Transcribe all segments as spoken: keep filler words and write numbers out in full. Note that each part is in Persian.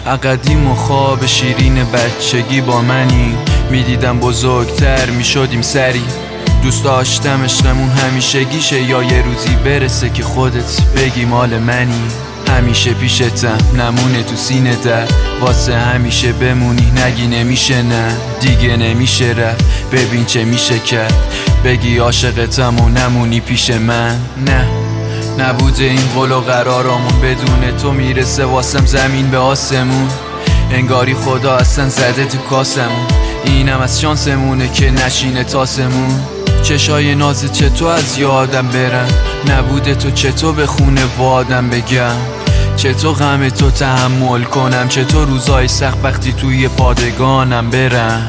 قدیم و خواب شیرین بچگی با منی، میدیدم بزرگتر میشدیم سری. دوست داشتم عشقمون همیشگیشه، یا یه روزی برسه که خودت بگی مال منی. همیشه پیشتم نمونه تو سینه در، واسه همیشه بمونی نگی نمیشه نه دیگه نمیشه رفت. ببین چه میشه کرد، بگی عاشقتم و نمونی پیش من. نه نبوده این قول و قرارمون، بدون تو میرسه واسم زمین به آسمون. انگاری خدا اصلا زده تو کاسمون، اینم از شانسمونه که نشینه تاسمون. چشای نازت چطور از یادم برن، نبوده تو چطور به خونه وادم بگم. چطور غم تو تحمل کنم، چطور روزای سخت وقتی توی پادگانم برن.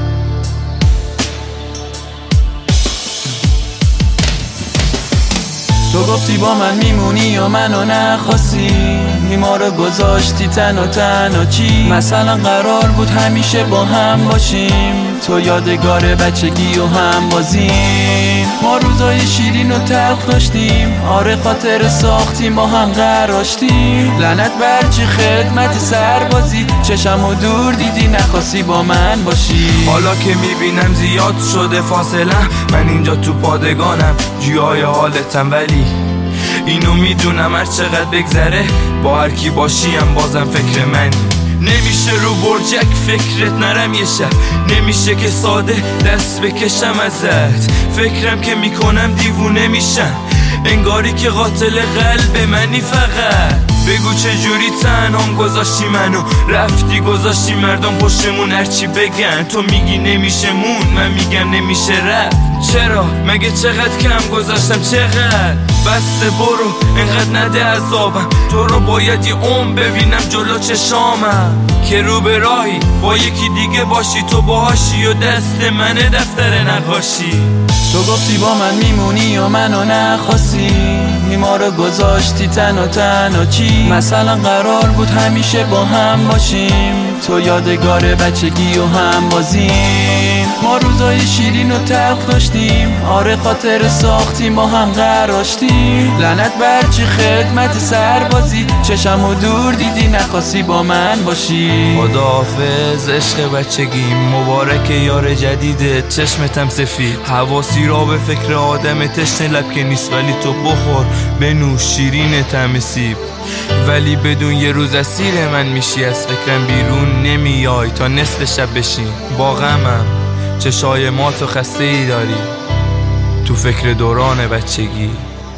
تو گفتی با من میمونی یا منو نخواستی، ما رو گذاشتی تن و تنها. چی مثلا قرار بود همیشه با هم باشیم، تو یادگار بچگی و هم بازیم. ما روزای شیرین و تلخ داشتیم، آره خاطر ساختیم با هم قراشتیم. لعنت برچی خدمت سربازی، چشم و دور دیدی نخواستی با من باشی. حالا که میبینم زیاد شده فاصله، من اینجا تو پادگانم جیای حالتم، ولی اینو میدونم هر چقدر بگذره با هر کی باشیم بازم فکر منی. نمیشه رو برجک فکرت نرم یه شب، نمیشه که ساده دست بکشم ازت. فکرم که میکنم دیوونه میشم، انگاری که قاتل قلب منی. فقط بگو چجوری تنهام گذاشتی منو، رفتی گذاشتی مردم پشتمون هرچی بگن. تو میگی نمیشه مون، من میگم نمیشه رفت. چرا مگه چقدر کم گذاشتم، چقدر بسته برو انقدر نده عذابم. تو رو باید یه عمر ببینم جلو چشامم، که رو به راهی با یکی دیگه باشی، تو باهاشی و دست منه دفتر نقاشی. تو گفتی با من میمونی یا منو نخواستی، ما رو گذاشتی تن و تنها. چی مثلا قرار بود همیشه با هم باشیم، تو یادگار بچگی و هم بازیم. ما روزای شیرین و تلخ داشتیم، آره خاطر ساختیم با هم قراشتیم. لعنت برچی خدمت سربازی، چشم و دور دیدی نخواستی با من باشی. خداحافظ عشق بچگی، مبارک یار جدیدت چشمتم سفید. حواسی را به فکر آدم تشنه لب که نیست، ولی تو بخور بنوش شیرین طعم سیب. ولی بدون یه روز اسیر من میشی، از فکرم بیرون نمیای تا نصف شب بشین. با غمم چشای مات و خسته ای داری، تو فکر دوران بچگی.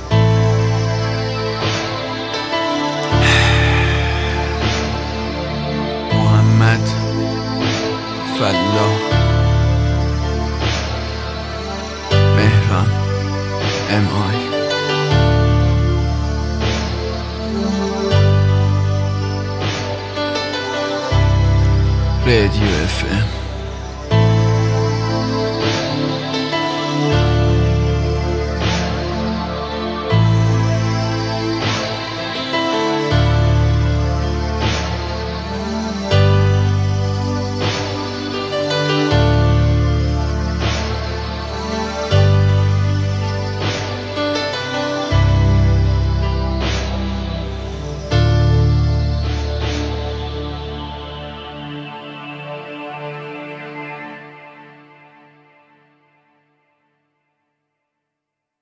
محمد فلاح مهران ام آی